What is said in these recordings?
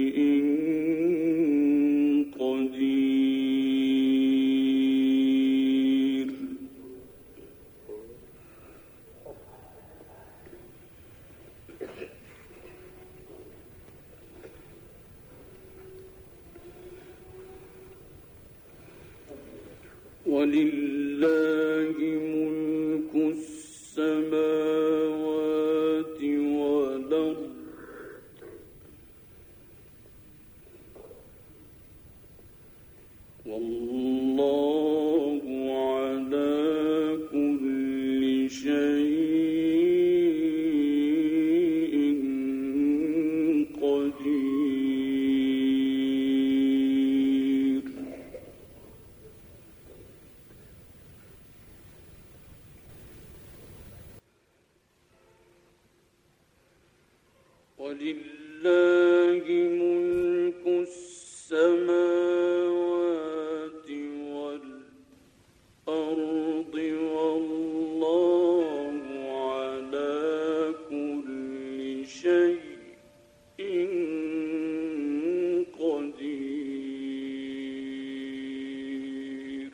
قدير. ولله ملك السماوات والأرض والله على كل شيء قدير. ولله ملك السماوات والأرض والله على كل شيء قدير.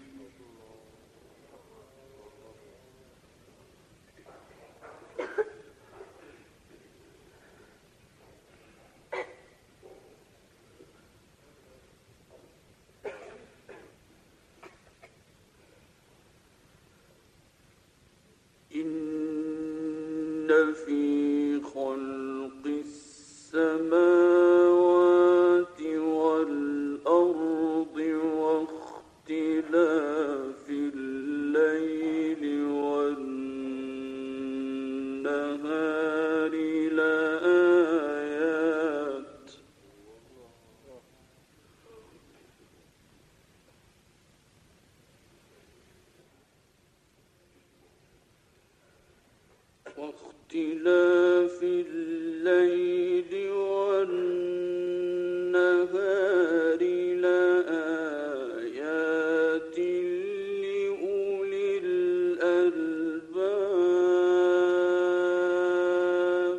إن في خلق السماوات والأرض واختلاف الليل والنهار لآيات واختلاف الليل والنهار لآيات لأولي الألباب.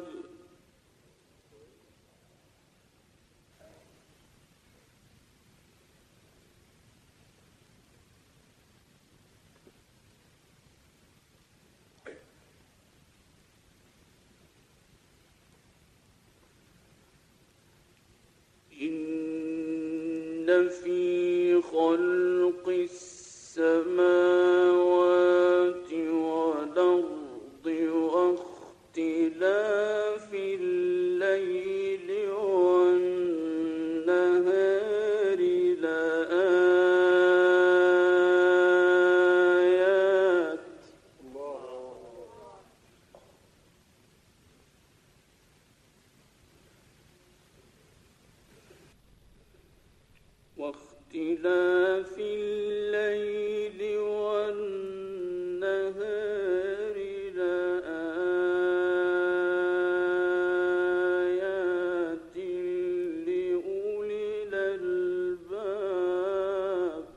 إن في خلق السماوات والأرض واختلاف الليل والنهار لآيات واختلاف الليل والنهار لآيات لأولي الألباب.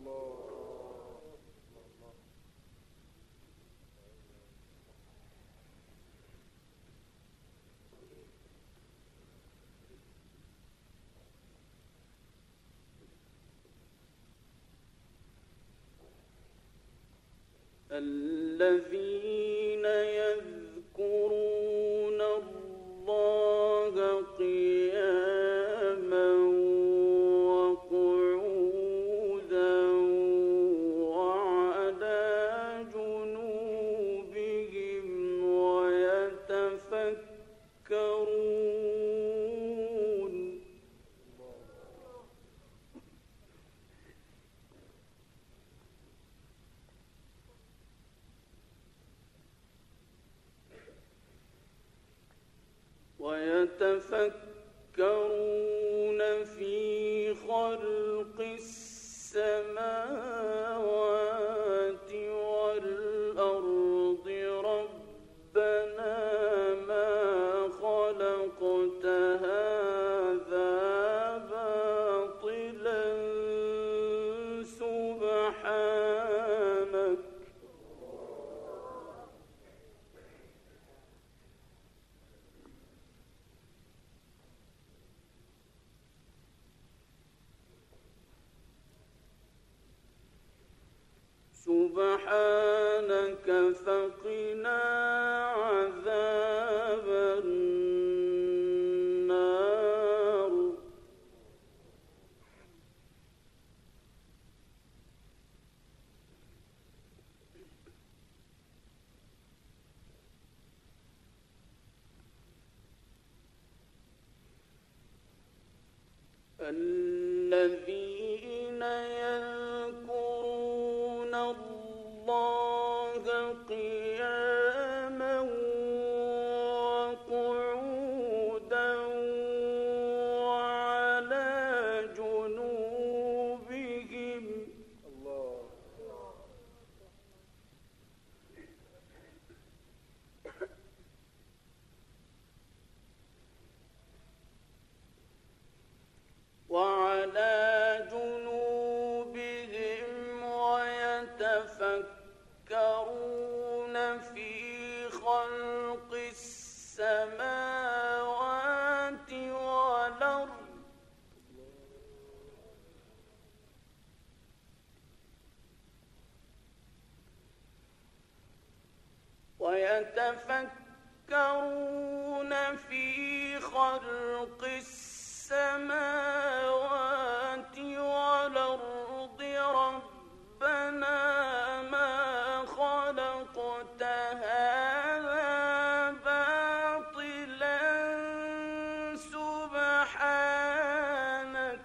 الذين يذكرون الله قياما وقعودا وعلى جنوبهم ويتفكرون في خلق السماوات والأرض ربنا ما خلقت هذا باطلا سبحانك سبحانك فقنا عذاب النار. الذين يذكرون الله قياما وقعودا وعلى جنوبهم ويتفكرون في خلق السماوات والأرض ربنا ما خلقت هذا باطلا سبحانك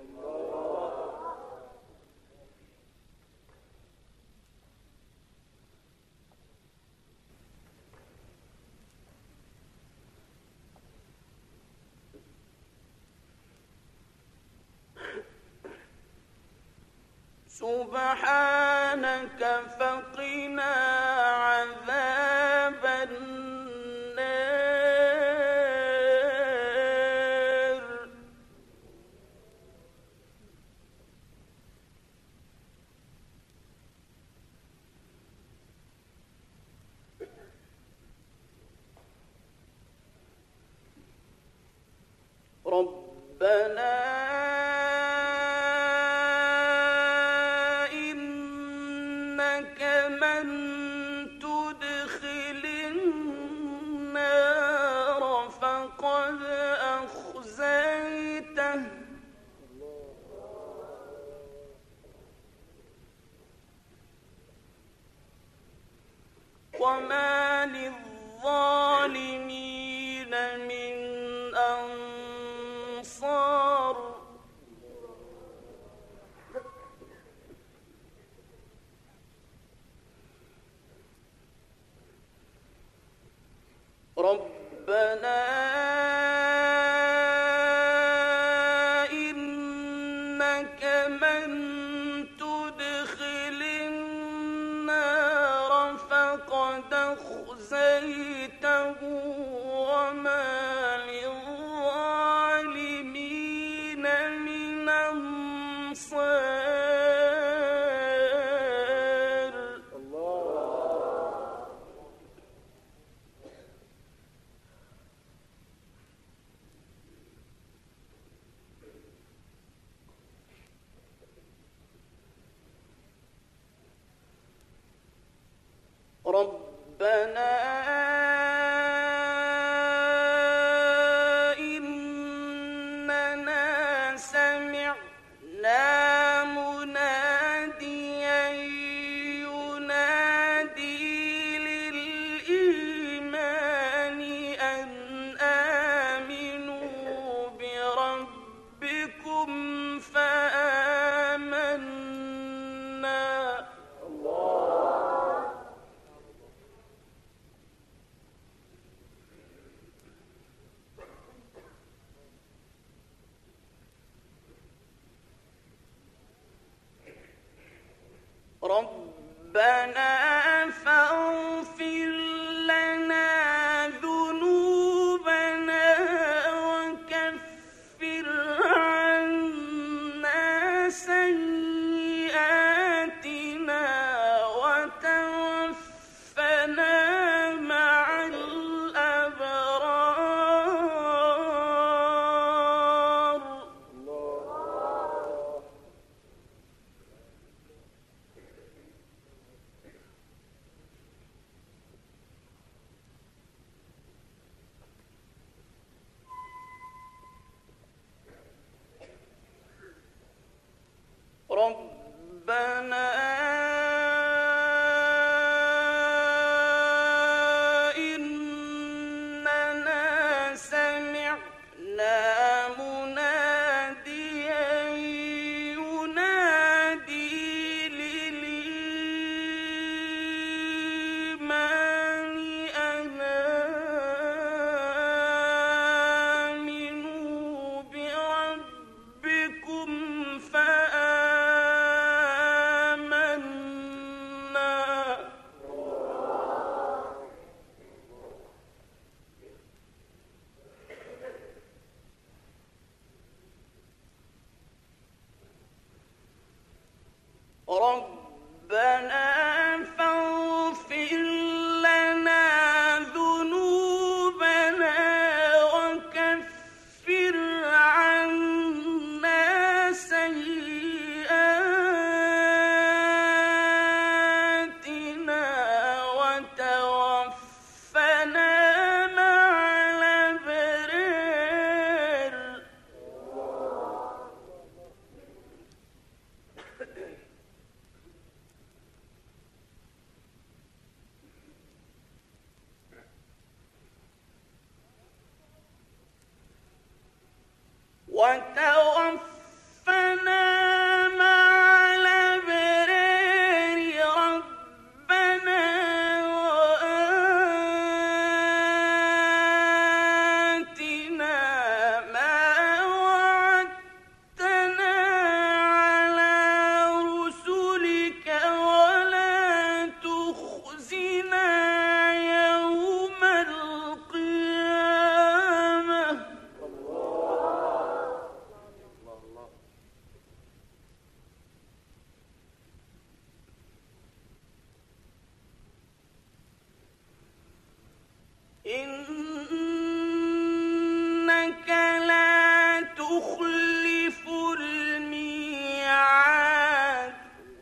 فقنا عذاب النار. ربنا من تدخل النار فقد أخزيته وما للظالمين من أنصار. ربنا إنك من تدخل النار فقد أخزيته وما للظالمين من أنصار. ربنا إننا سمعنا مناديا ينادي للإيمان أن آمنوا بربكم فآمنا. ربنا فاغفر لنا ذنوبنا وكفر عنا سيئاتنا وتوفنا مع الأبرار. ربنا إننا سمعنا مناديا ينادي للإيمان أن آمنوا بربكم فآمنا. ربنا فاغفر لنا ذنوبنا وكفر عنا سيئاتنا وتوفنا مع الأبرار. وتوفنا مع الأبرار. ربنا وآتنا ما وعدتنا على رسلك ولا تخزنا يوم القيامة. إنك لا تخلف الميعاد.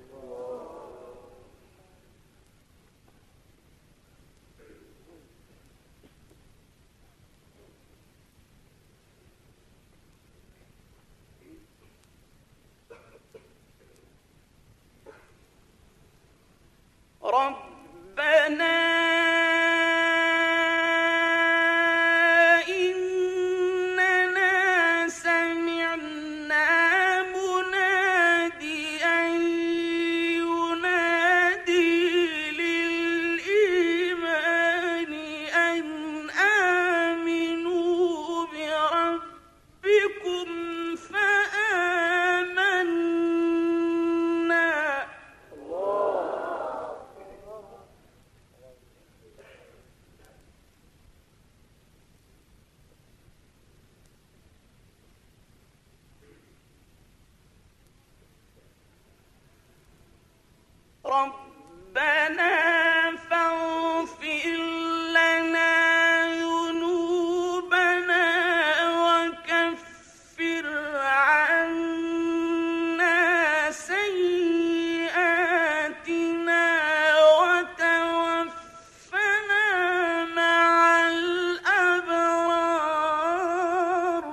ربنا إننا سمعنا مناديا ينادي للإيمان أن آمنوا بربكم فآمنا. ربنا فاغفر لنا ذنوبنا وكفر عنا سيئاتنا وتوفنا مع الأبرار.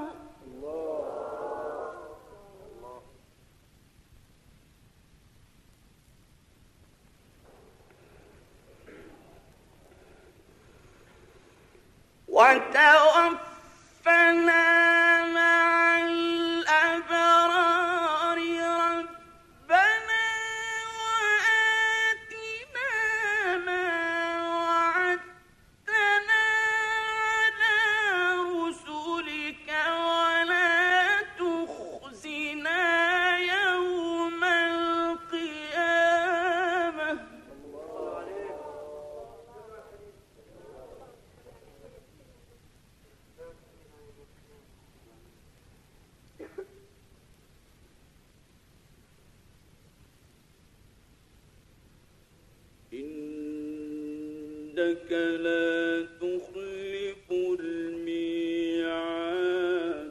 وتوفنا مع الأبرار. ربنا وآتنا ما وعدتنا على رسلك ولا تخزنا يوم القيامة. إنك لا تخلف الميعاد.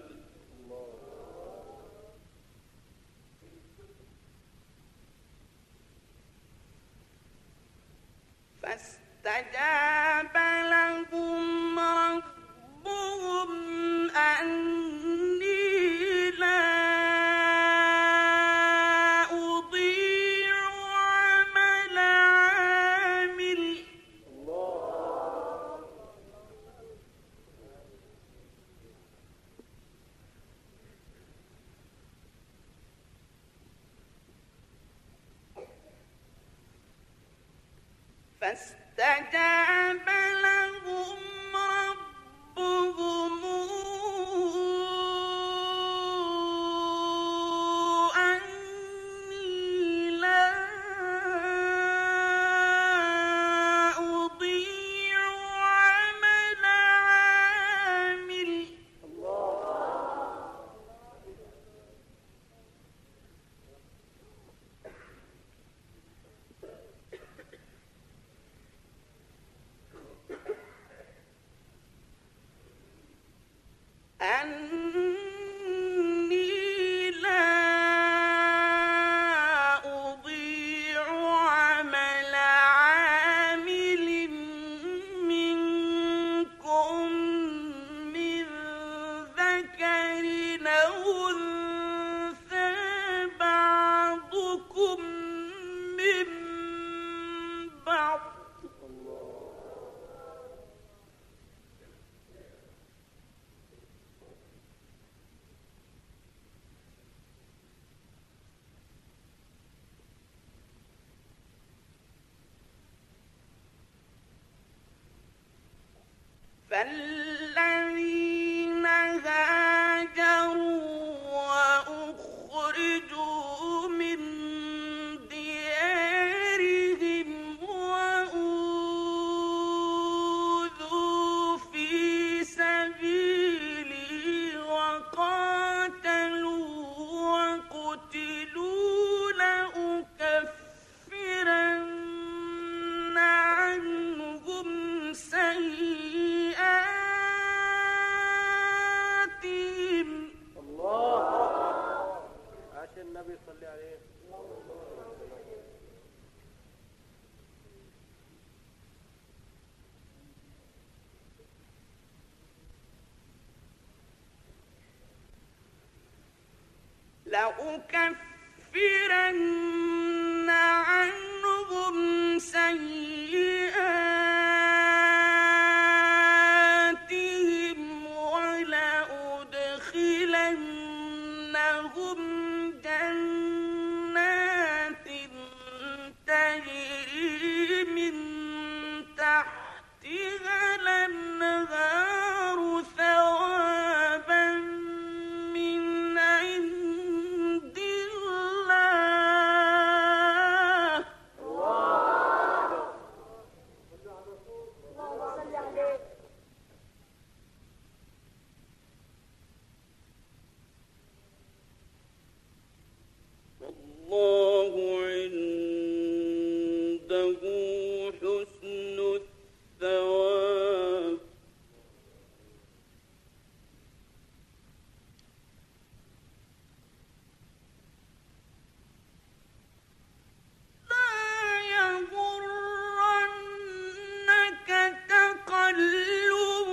فاستجاب لهم ربهم أني لا فاستجاب لهم ربهم أني لا أضيع عمل عامل أني لا أضيع عمل عامل منكم من ذكر أو أنثى بعضكم من بعض فالذين هاجروا وأخرجوا من ديارهم وأوذوا في سبيلي وقاتلوا وقتلوا لأكفرن عنهم سيئاتهم عشان النبي صلى عليه. لأكفرن عنهم سيئاتهم ولأدخلنهم جنات تجري من تحتها الأنهار ثوابا من عند الله والله عنده حسن الثواب لا يغرنك تقلب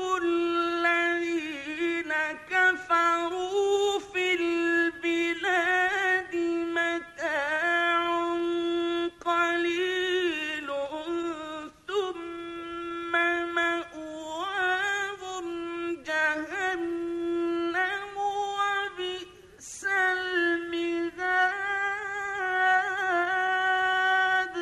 الذين كفروا في البلاد متاع قليل ثم مأواهم جهنم وبئس المهاد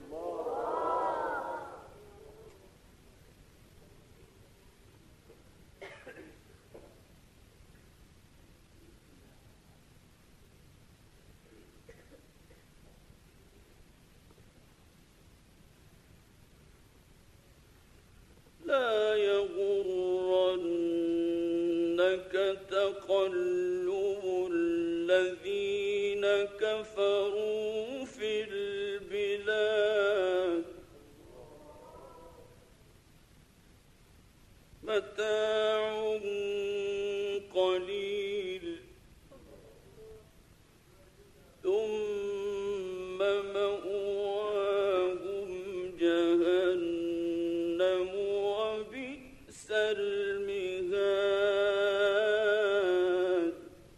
لا يغرنك تقلب الذين كفروا في البلاد متاع قليل ثم مأواهم جهنم وبئس المهاد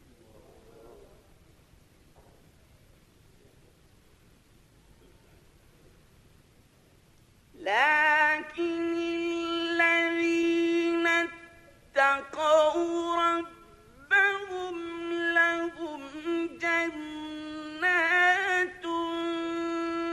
لكن الذين اتقوا ربهم لهم جنات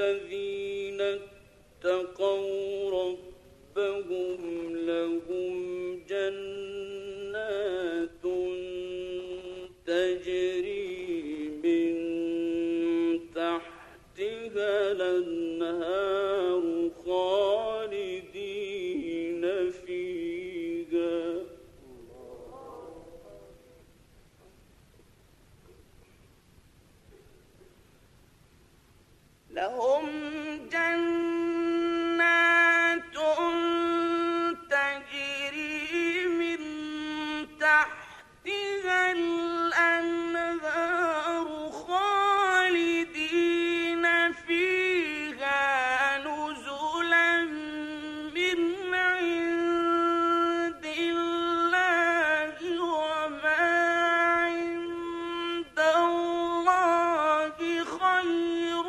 الذين اتقوا ربهم لهم جنات تجري من تحتها الأنهار خالدين فيها لهم جنات تجري من تحتها الأنهار خالدين فيها نزلا من عند الله وما عند الله خير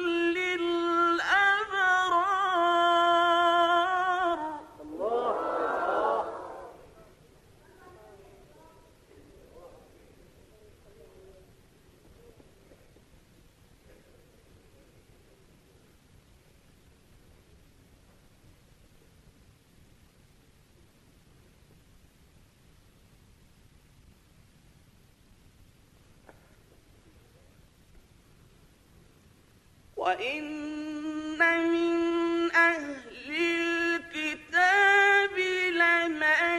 وإن من أهل الكتاب لمن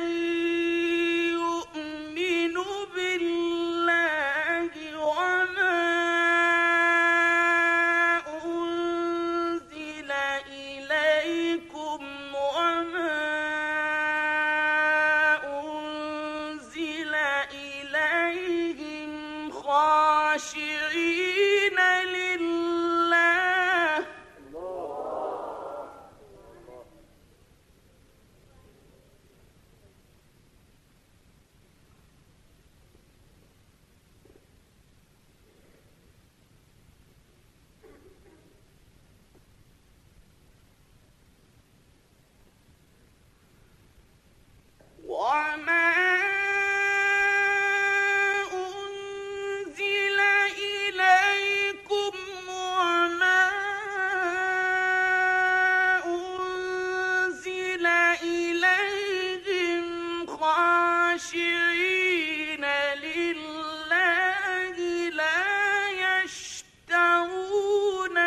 يؤمن بالله وما أنزل إليكم وما أنزل إليهم خاشعين وما أنزل إليكم وما أنزل إليهم خاشعين لله لا يشترون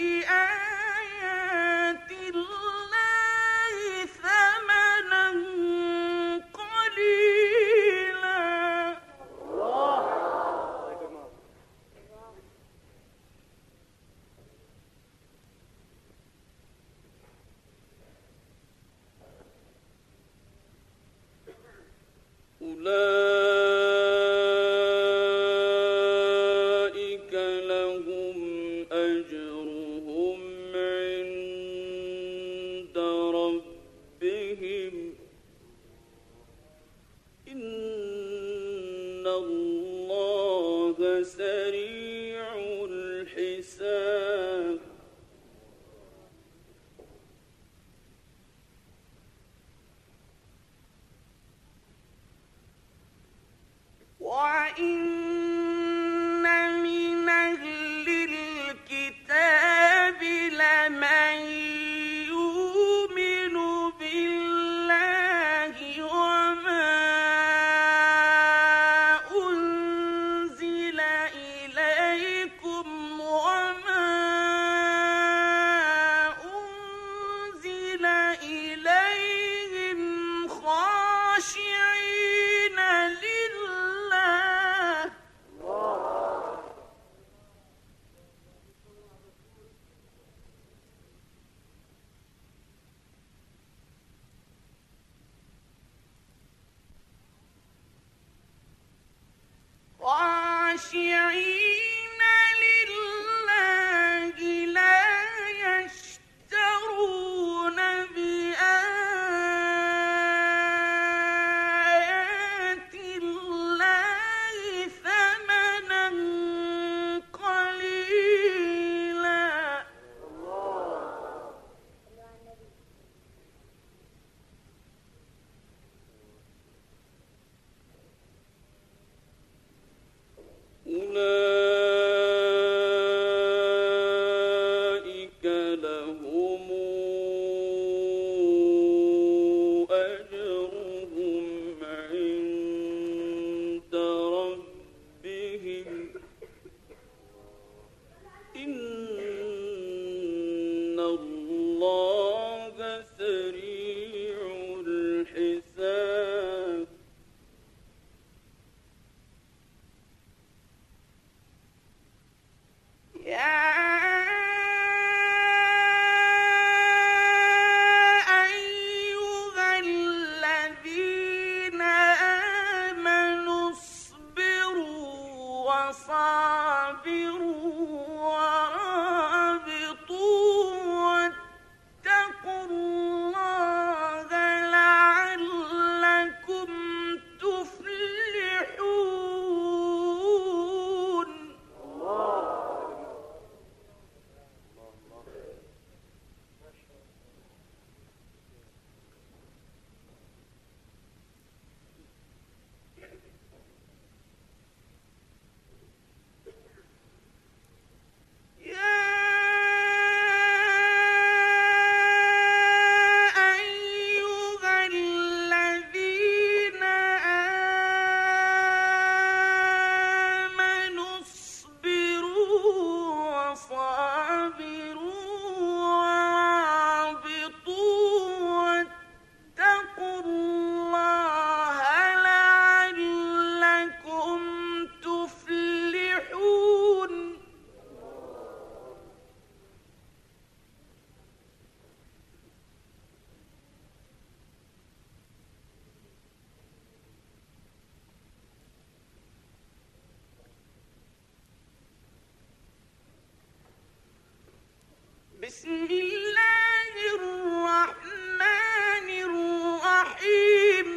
بآيات الله ثمنا أولئك لهم أجرهم عند ربهم إن الله سريع الحساب وإن من أهل الكتاب لمن يؤمن بالله وما أنزل إليكم وما أنزل إليهم خاشعين خاشعين لله لا يشترون بآيات بسم الله الرحمن الرحيم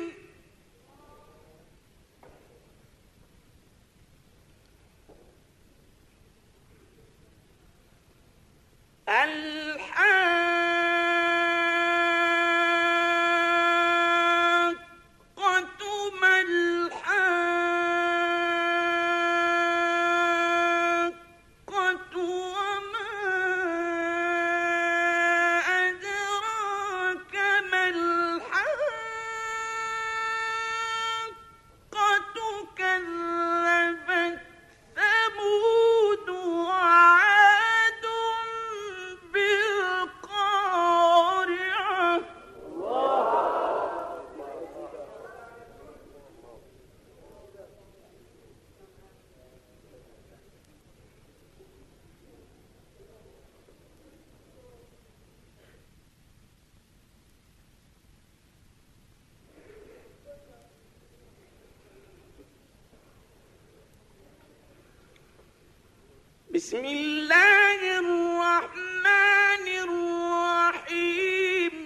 بسم الله الرحمن الرحيم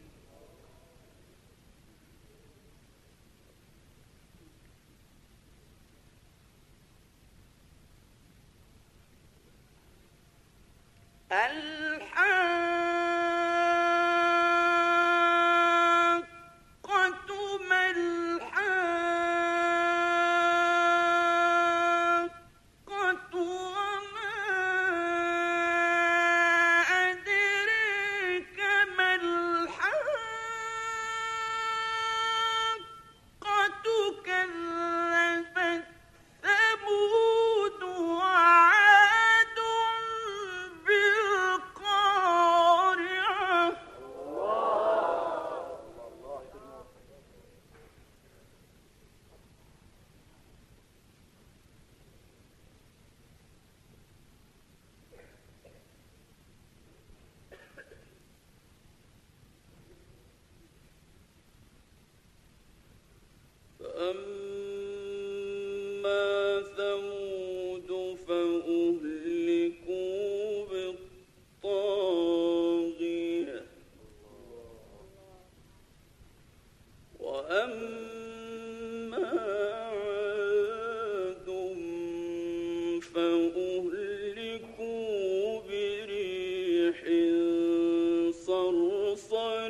فأما ثمود فأهلكوا بالطاغية وأما عاد فأهلكوا بريح صرصر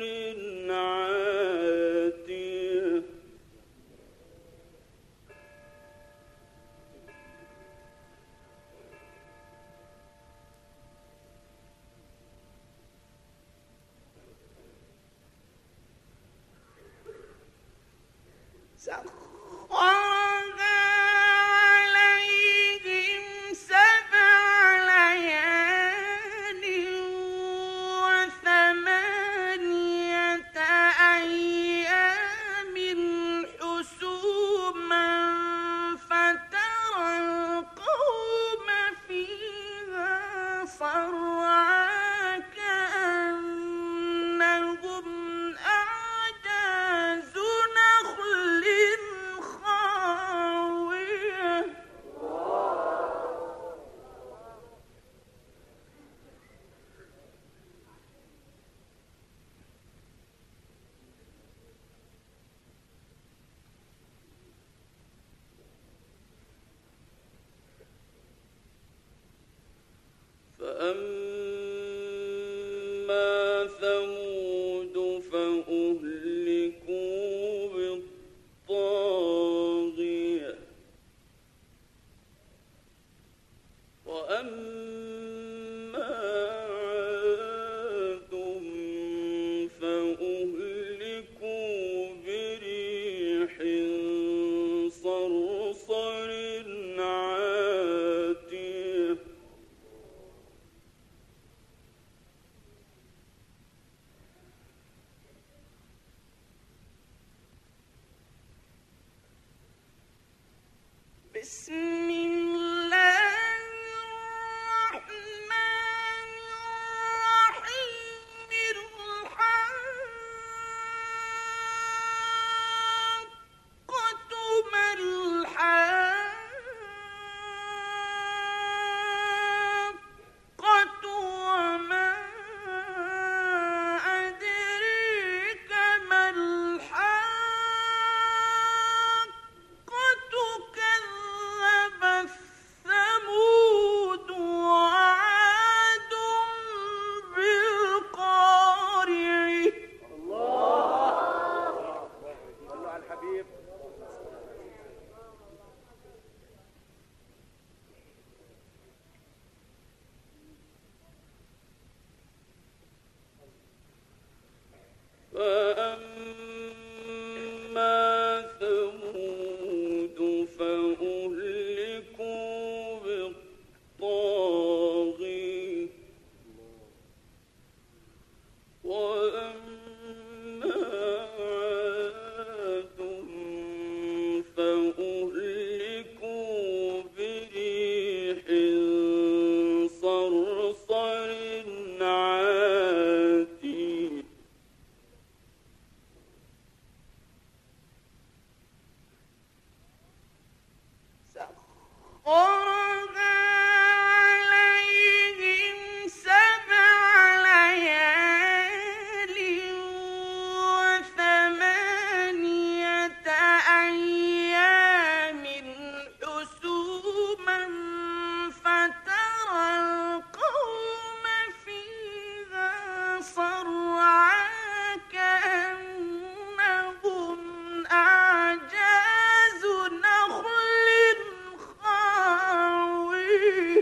عاتية سخرها عليهم 7 ليال و8 أيام حسوما فترى القوم فيها صرعى كأنهم أعجاز نخل خاوية فأما ثمود فأهلكوا بالطاغية وأما عاد فأهلكوا بريح صرصر عاتية بسم الله الرحمن الرحيم الحاقة ما الحاقة وما فأما ثمود فأهلكوا بالطاغية وأما عاد فأهلكوا بريح صرصر عاتية سخرها عليهم 7 ليال و8 أيام حسوما فترى القوم فيها صرعى كأنهم أعجاز نخل خاوية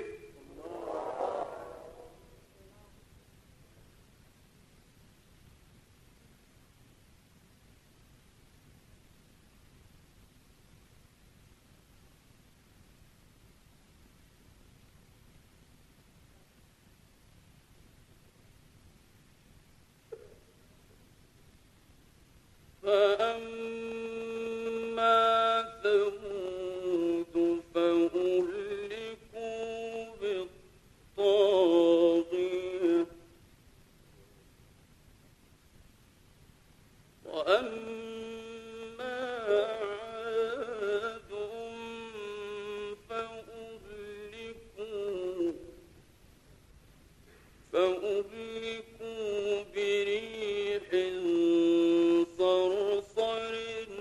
فأما ثمود فأهلكوا بالطاغية وأما عاد فأهلكوا بريح صرصر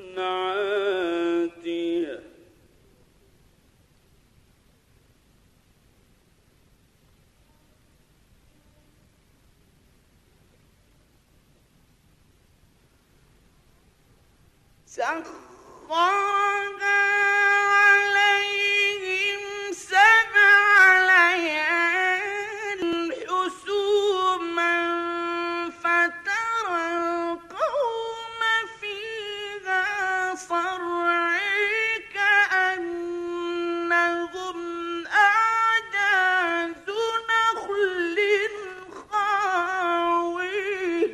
عاتية سخرها عليهم 7 ليال حسوما فترى القوم فيها صرعى كأنهم أعجاز نخل خاوية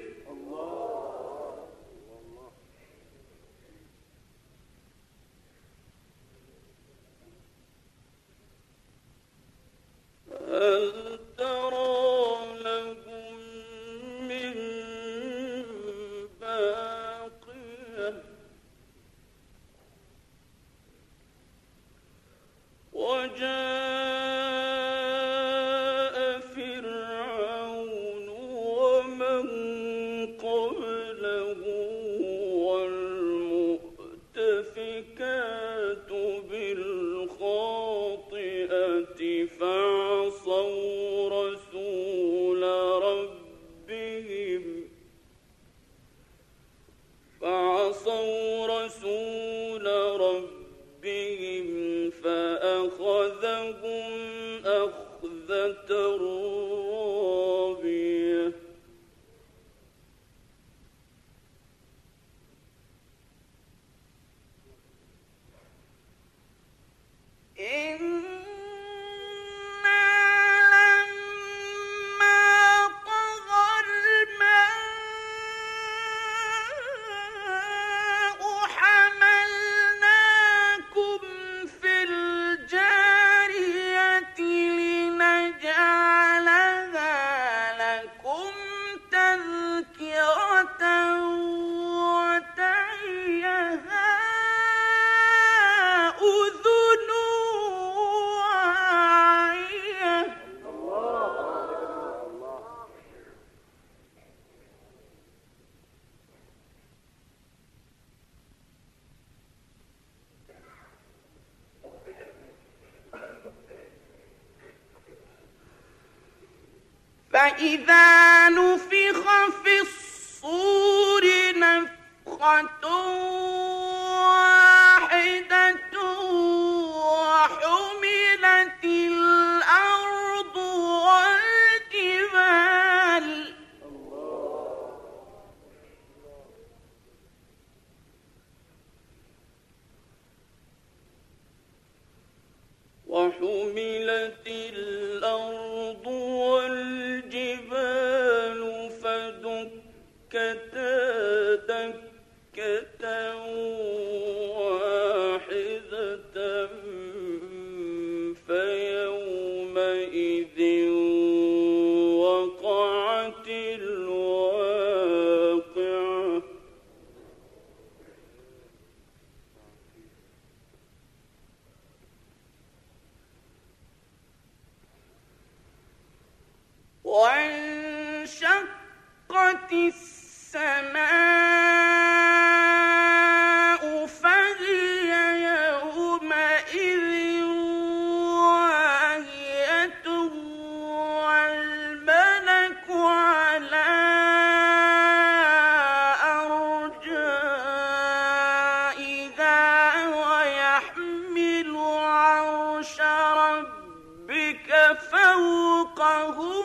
هل ترى لهم من باقية وجاء فرعون ومن قبله والمؤتفكات بالخاطئة فعصوا رسول ربهم فأخذهم أخذة رابية فإذا نفخ في الصور نفخة واحدة وحملت الأرض والجبال وحملت الأرض والجبال فدكتا دكة واحدة فيومئذ وقعت الواقعة وانشقت السماء فهي يومئذ واهية والملك على أرجائها ويحمل عرش ربك فوقهم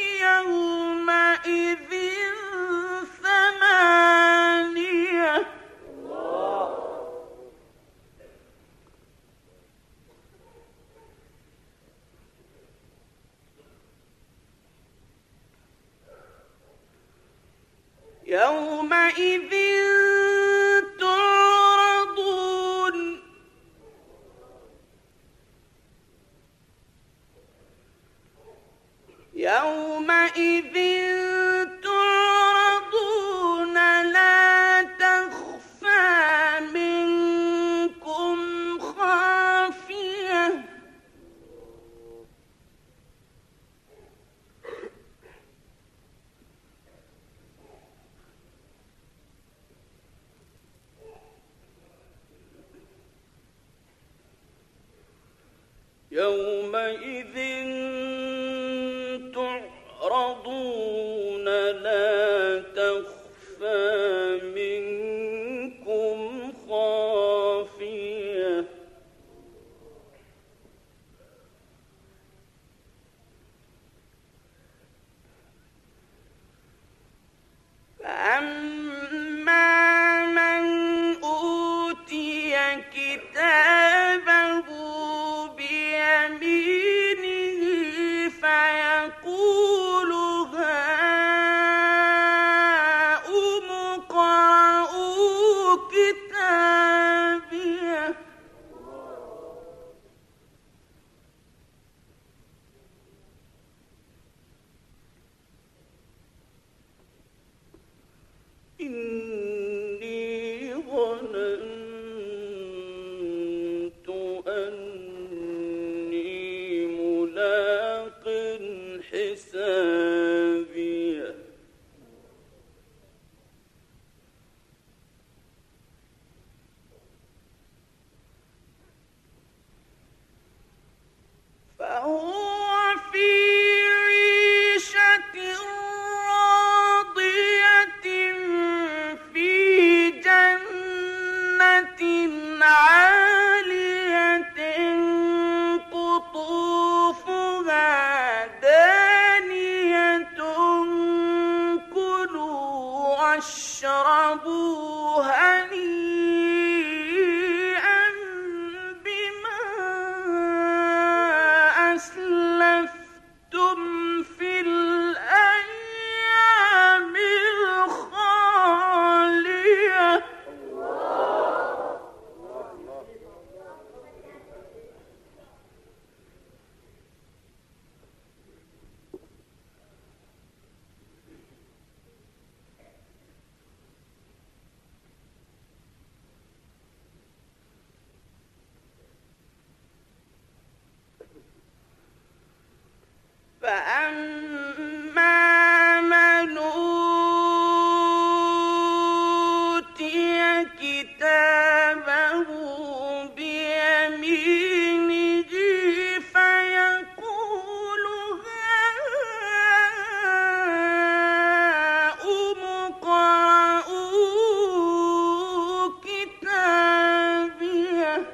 يومئذ ثمانية يومئذ تعرضون يومئذ تعرضون لا تخفى منكم خافية يومئذ تعرضون لا تخفى منكم خافية فأما من أوتي كتابه بيمينه فيقول هاؤم اقرءوا كتابيه إني ظننت أني ملاق حسابيه فهو في عيشة راضية في جنة عالية قطوفها دانية كلوا واشربوا هنيئا بما أسلفتم في الأيام الخالية فأما من أوتي كتابه بيمينه فيقول هاؤم اقرءوا كتابيه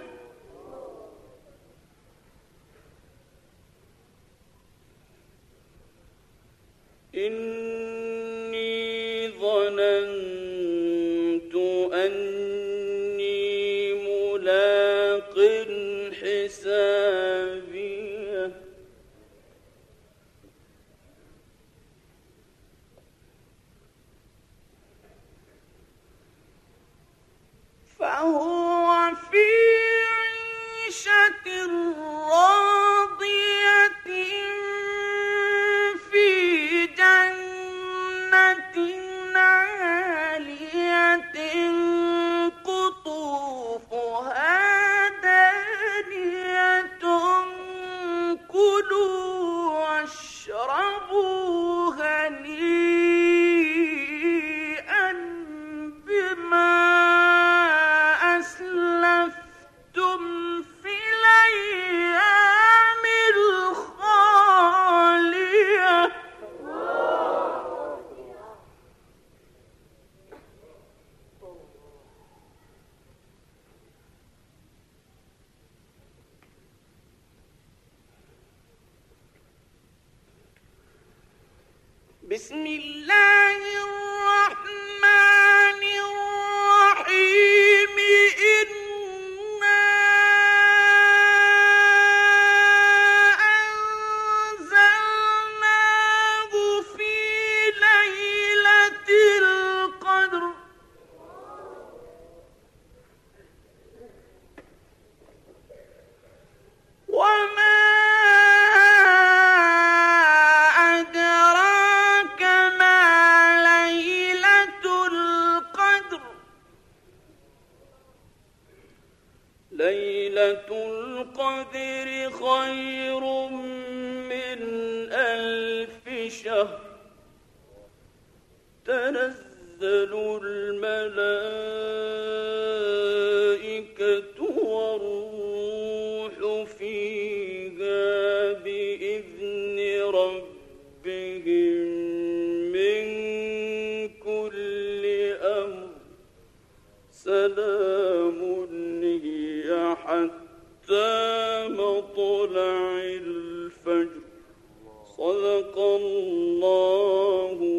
بسم الله الرحمن الرحيم إنا أنزلناه في ليلة القدر وما أدراك ما ليلة القدر ليلة القدر خير من 1000 شهر تنزل الملائكة والروح فيها بإذن ربهم من كل أمر سلام هي حتى مطلع الفجر صدق الله